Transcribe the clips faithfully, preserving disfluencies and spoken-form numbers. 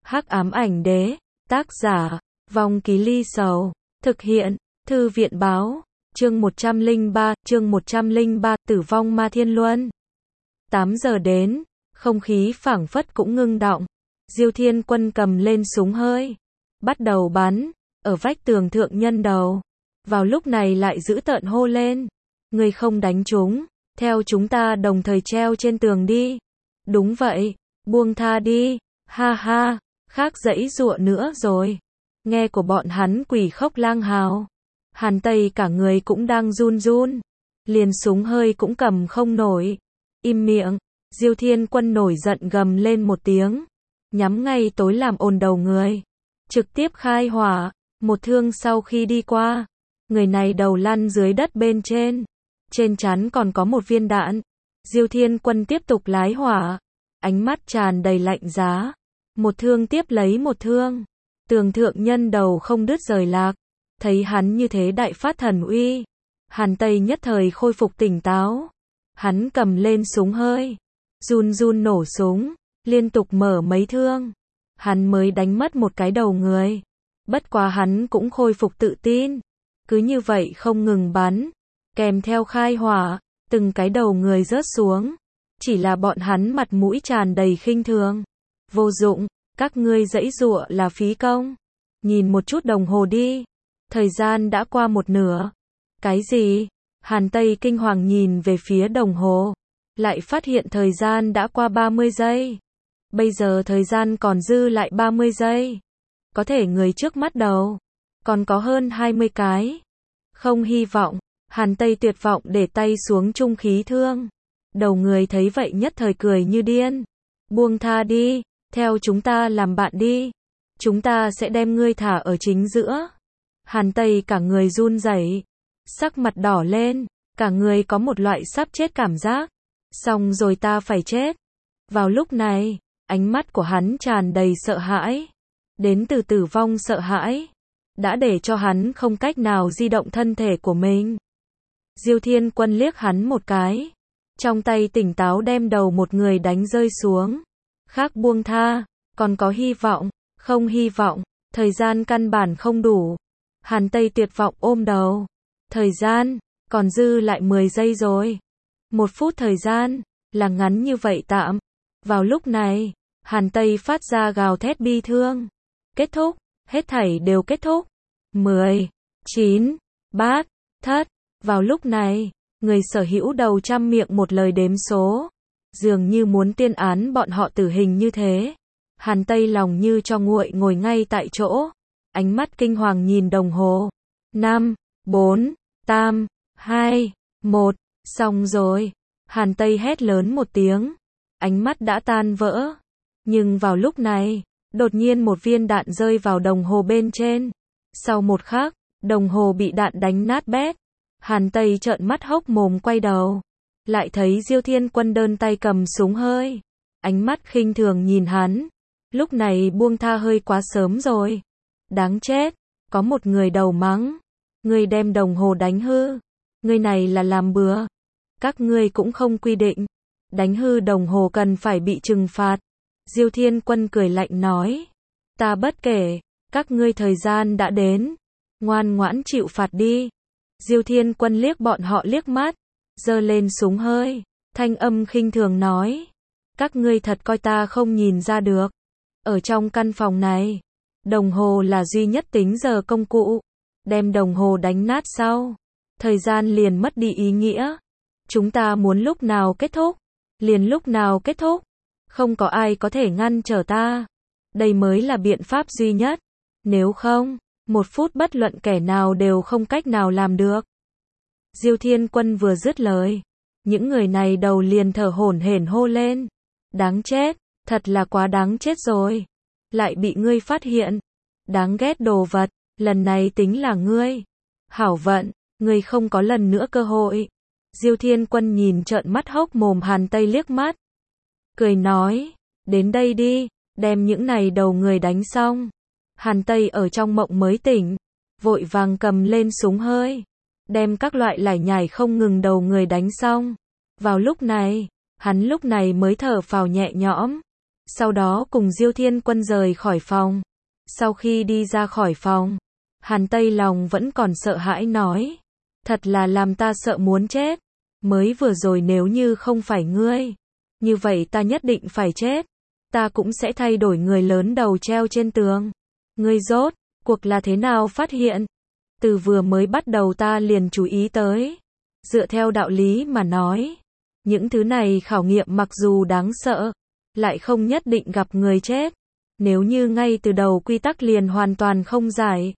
Hắc ám ảnh đế, tác giả, Vong Ký Ly Sầu, thực hiện, Thư viện báo, chương một trăm lẻ ba, chương một trăm lẻ ba, tử vong ma thiên luân. tám giờ đến, không khí phảng phất cũng ngưng đọng. Diêu Thiên Quân cầm lên súng hơi, bắt đầu bắn, ở vách tường thượng nhân đầu. Vào lúc này lại dữ tợn hô lên, người không đánh chúng, theo chúng ta đồng thời treo trên tường đi. Đúng vậy, buông tha đi, ha ha, khác dãy dụa nữa rồi. Nghe của bọn hắn quỷ khóc lang hào. Hàn Tây cả người cũng đang run run, liền súng hơi cũng cầm không nổi. Im miệng, Diêu Thiên Quân nổi giận gầm lên một tiếng, nhắm ngay tối làm ồn đầu người, trực tiếp khai hỏa. Một thương sau khi đi qua, người này đầu lăn dưới đất bên trên, trên trán còn có một viên đạn. Diêu Thiên Quân tiếp tục lái hỏa, ánh mắt tràn đầy lạnh giá, một thương tiếp lấy một thương, tường thượng nhân đầu không đứt rời lạc. Thấy hắn như thế đại phát thần uy, Hàn Tây nhất thời khôi phục tỉnh táo. Hắn cầm lên súng hơi, run run nổ súng, liên tục mở mấy thương. Hắn mới đánh mất một cái đầu người. Bất quá hắn cũng khôi phục tự tin. Cứ như vậy không ngừng bắn, kèm theo khai hỏa, từng cái đầu người rớt xuống. Chỉ là bọn hắn mặt mũi tràn đầy khinh thường. Vô dụng, các ngươi giãy giụa là phí công. Nhìn một chút đồng hồ đi. Thời gian đã qua một nửa. Cái gì? Hàn Tây kinh hoàng nhìn về phía đồng hồ, lại phát hiện thời gian đã qua ba mươi giây. Bây giờ thời gian còn dư lại ba mươi giây. Có thể người trước mắt đầu còn có hơn hai mươi cái. Không hy vọng. Hàn Tây tuyệt vọng để tay xuống trung khí thương. Đầu người thấy vậy nhất thời cười như điên. Buông tha đi, theo chúng ta làm bạn đi. Chúng ta sẽ đem ngươi thả ở chính giữa. Hàn Tây cả người run rẩy, sắc mặt đỏ lên, cả người có một loại sắp chết cảm giác. Xong rồi, ta phải chết. Vào lúc này, ánh mắt của hắn tràn đầy sợ hãi, đến từ tử vong sợ hãi, đã để cho hắn không cách nào di động thân thể của mình. Diêu Thiên Quân liếc hắn một cái, trong tay tỉnh táo đem đầu một người đánh rơi xuống. Khác buông tha, còn có hy vọng, không hy vọng, thời gian căn bản không đủ. Hàn Tây tuyệt vọng ôm đầu. Thời gian, còn dư lại mười giây rồi. Một phút thời gian, là ngắn như vậy tạm. Vào lúc này, Hàn Tây phát ra gào thét bi thương. Kết thúc, hết thảy đều kết thúc. mười, chín, bát, thất. Vào lúc này, người sở hữu đầu trăm miệng một lời đếm số. Dường như muốn tuyên án bọn họ tử hình như thế. Hàn Tây lòng như cho nguội ngồi ngay tại chỗ. Ánh mắt kinh hoàng nhìn đồng hồ. năm, bốn, tam, hai, một. Xong rồi. Hàn Tây hét lớn một tiếng. Ánh mắt đã tan vỡ. Nhưng vào lúc này, đột nhiên một viên đạn rơi vào đồng hồ bên trên. Sau một khắc, đồng hồ bị đạn đánh nát bét. Hàn Tây trợn mắt hốc mồm quay đầu. Lại thấy Diêu Thiên Quân đơn tay cầm súng hơi. Ánh mắt khinh thường nhìn hắn. Lúc này buông tha hơi quá sớm rồi. Đáng chết, có một người đầu mắng. Ngươi đem đồng hồ đánh hư. Ngươi này là làm bừa. Các ngươi cũng không quy định. Đánh hư đồng hồ cần phải bị trừng phạt. Diêu Thiên Quân cười lạnh nói. Ta bất kể, các ngươi thời gian đã đến. Ngoan ngoãn chịu phạt đi. Diêu Thiên Quân liếc bọn họ liếc mắt. Giơ lên súng hơi. Thanh âm khinh thường nói. Các ngươi thật coi ta không nhìn ra được. Ở trong căn phòng này, đồng hồ là duy nhất tính giờ công cụ. Đem đồng hồ đánh nát sau, thời gian liền mất đi ý nghĩa. Chúng ta muốn lúc nào kết thúc, liền lúc nào kết thúc. Không có ai có thể ngăn trở ta. Đây mới là biện pháp duy nhất. Nếu không, một phút bất luận kẻ nào đều không cách nào làm được. Diêu Thiên Quân vừa dứt lời, những người này đầu liền thở hổn hển hô lên. Đáng chết, thật là quá đáng chết rồi. Lại bị ngươi phát hiện. Đáng ghét đồ vật, lần này tính là ngươi. Hảo vận, ngươi không có lần nữa cơ hội. Diêu Thiên Quân nhìn trợn mắt hốc mồm Hàn Tây liếc mắt. Cười nói, đến đây đi, đem những này đầu người đánh xong. Hàn Tây ở trong mộng mới tỉnh, vội vàng cầm lên súng hơi. Đem các loại lải nhải không ngừng đầu người đánh xong. Vào lúc này, hắn lúc này mới thở phào nhẹ nhõm. sau đó cùng Diêu Thiên Quân rời khỏi phòng. Sau khi đi ra khỏi phòng, Hàn Tây lòng vẫn còn sợ hãi nói, thật là làm ta sợ muốn chết, mới vừa rồi nếu như không phải ngươi, như vậy ta nhất định phải chết, ta cũng sẽ thay đổi người lớn đầu treo trên tường. Ngươi rốt cuộc là thế nào phát hiện? Từ vừa mới bắt đầu ta liền chú ý tới. Dựa theo đạo lý mà nói, những thứ này khảo nghiệm mặc dù đáng sợ, lại không nhất định gặp người chết. Nếu như ngay từ đầu quy tắc liền hoàn toàn không giải,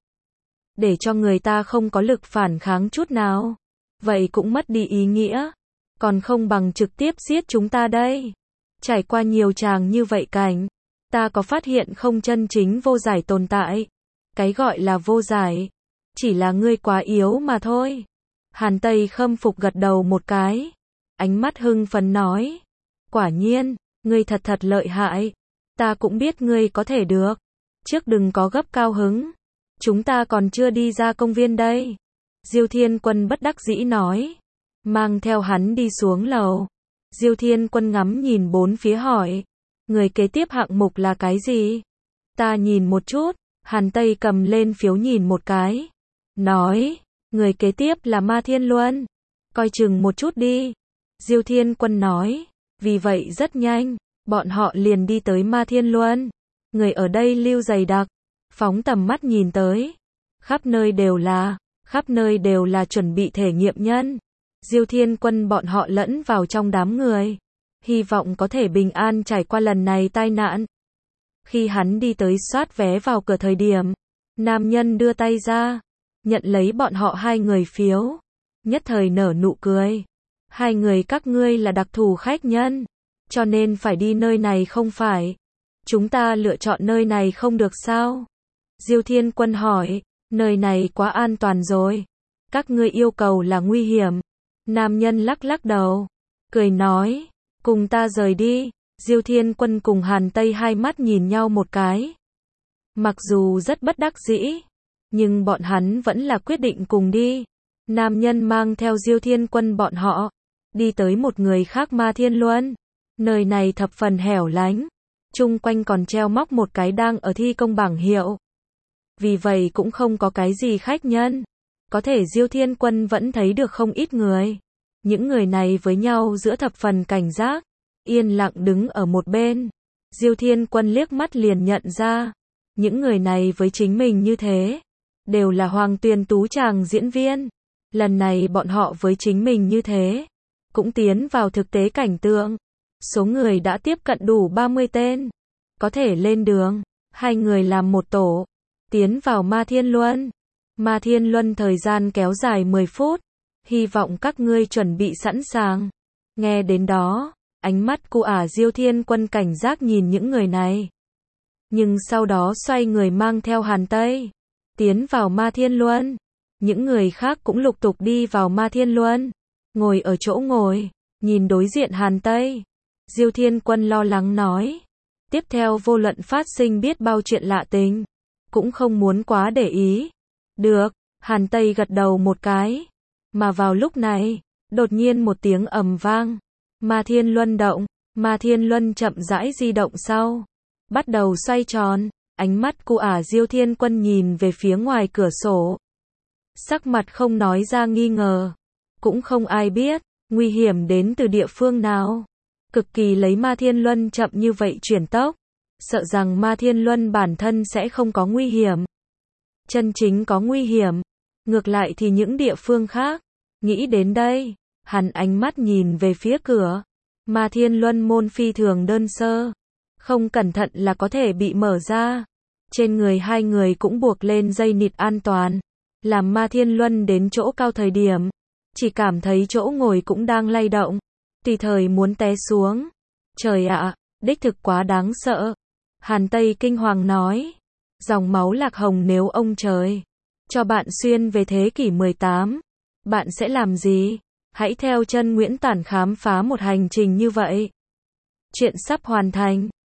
để cho người ta không có lực phản kháng chút nào, vậy cũng mất đi ý nghĩa, còn không bằng trực tiếp giết chúng ta đây. Trải qua nhiều tràng như vậy cảnh, ta có phát hiện không chân chính vô giải tồn tại. Cái gọi là vô giải, chỉ là ngươi quá yếu mà thôi. Hàn Tây khâm phục gật đầu một cái, ánh mắt hưng phấn nói, quả nhiên, ngươi thật thật lợi hại, ta cũng biết ngươi có thể được. Trước đừng có gấp cao hứng, chúng ta còn chưa đi ra công viên đây. Diêu Thiên Quân bất đắc dĩ nói, mang theo hắn đi xuống lầu. Diêu Thiên Quân ngắm nhìn bốn phía hỏi, người kế tiếp hạng mục là cái gì? Ta nhìn một chút. Hàn Tây cầm lên phiếu nhìn một cái, nói, người kế tiếp là Ma Thiên Luân, coi chừng một chút đi. Diêu Thiên Quân nói, vì vậy rất nhanh, bọn họ liền đi tới Ma Thiên Luân. Người ở đây lưu dày đặc, phóng tầm mắt nhìn tới, khắp nơi đều là, khắp nơi đều là chuẩn bị thể nghiệm nhân. Diêu Thiên Quân bọn họ lẫn vào trong đám người, hy vọng có thể bình an trải qua lần này tai nạn. Khi hắn đi tới soát vé vào cửa thời điểm, nam nhân đưa tay ra, nhận lấy bọn họ hai người phiếu, nhất thời nở nụ cười. Hai người các ngươi là đặc thù khách nhân, cho nên phải đi nơi này không phải? Chúng ta lựa chọn nơi này không được sao? Diêu Thiên Quân hỏi, nơi này quá an toàn rồi, các ngươi yêu cầu là nguy hiểm. Nam nhân lắc lắc đầu, cười nói, cùng ta rời đi. Diêu Thiên Quân cùng Hàn Tây hai mắt nhìn nhau một cái. Mặc dù rất bất đắc dĩ, nhưng bọn hắn vẫn là quyết định cùng đi. Nam nhân mang theo Diêu Thiên Quân bọn họ, đi tới một người khác Ma Thiên Luân. Nơi này thập phần hẻo lánh, chung quanh còn treo móc một cái đang ở thi công bảng hiệu. Vì vậy cũng không có cái gì khách nhân. Có thể Diêu Thiên Quân vẫn thấy được không ít người. Những người này với nhau giữa thập phần cảnh giác, yên lặng đứng ở một bên. Diêu Thiên Quân liếc mắt liền nhận ra, những người này với chính mình như thế, đều là Hoàng Tuyền Tú chàng diễn viên. Lần này bọn họ với chính mình như thế, cũng tiến vào thực tế cảnh tượng. Số người đã tiếp cận đủ ba mươi tên, có thể lên đường. Hai người làm một tổ, tiến vào Ma Thiên Luân. Ma Thiên Luân thời gian kéo dài mười phút, hy vọng các ngươi chuẩn bị sẵn sàng. Nghe đến đó, ánh mắt của ả Diêu Thiên Quân cảnh giác nhìn những người này. Nhưng sau đó xoay người mang theo Hàn Tây, tiến vào Ma Thiên Luân. Những người khác cũng lục tục đi vào Ma Thiên Luân, ngồi ở chỗ ngồi, nhìn đối diện Hàn Tây. Diêu Thiên Quân lo lắng nói, tiếp theo vô luận phát sinh biết bao chuyện lạ tình, cũng không muốn quá để ý. Được, Hàn Tây gật đầu một cái. Mà vào lúc này, đột nhiên một tiếng ầm vang. Ma Thiên Luân động, Ma Thiên Luân chậm rãi di động sau, bắt đầu xoay tròn. Ánh mắt của ả Diêu Thiên Quân nhìn về phía ngoài cửa sổ, sắc mặt không nói ra nghi ngờ. Cũng không ai biết, nguy hiểm đến từ địa phương nào. Cực kỳ lấy Ma Thiên Luân chậm như vậy chuyển tốc, sợ rằng Ma Thiên Luân bản thân sẽ không có nguy hiểm. Chân chính có nguy hiểm, ngược lại thì những địa phương khác. Nghĩ đến đây, hắn ánh mắt nhìn về phía cửa. Ma Thiên Luân môn phi thường đơn sơ, không cẩn thận là có thể bị mở ra. Trên người hai người cũng buộc lên dây nịt an toàn. Làm Ma Thiên Luân đến chỗ cao thời điểm, chỉ cảm thấy chỗ ngồi cũng đang lay động, tùy thời muốn té xuống. Trời ạ, đích thực quá đáng sợ. Hàn Tây kinh hoàng nói, dòng máu lạc hồng, nếu ông trời cho bạn xuyên về thế kỷ mười tám, bạn sẽ làm gì? Hãy theo chân Nguyễn Tản khám phá một hành trình như vậy. Chuyện sắp hoàn thành.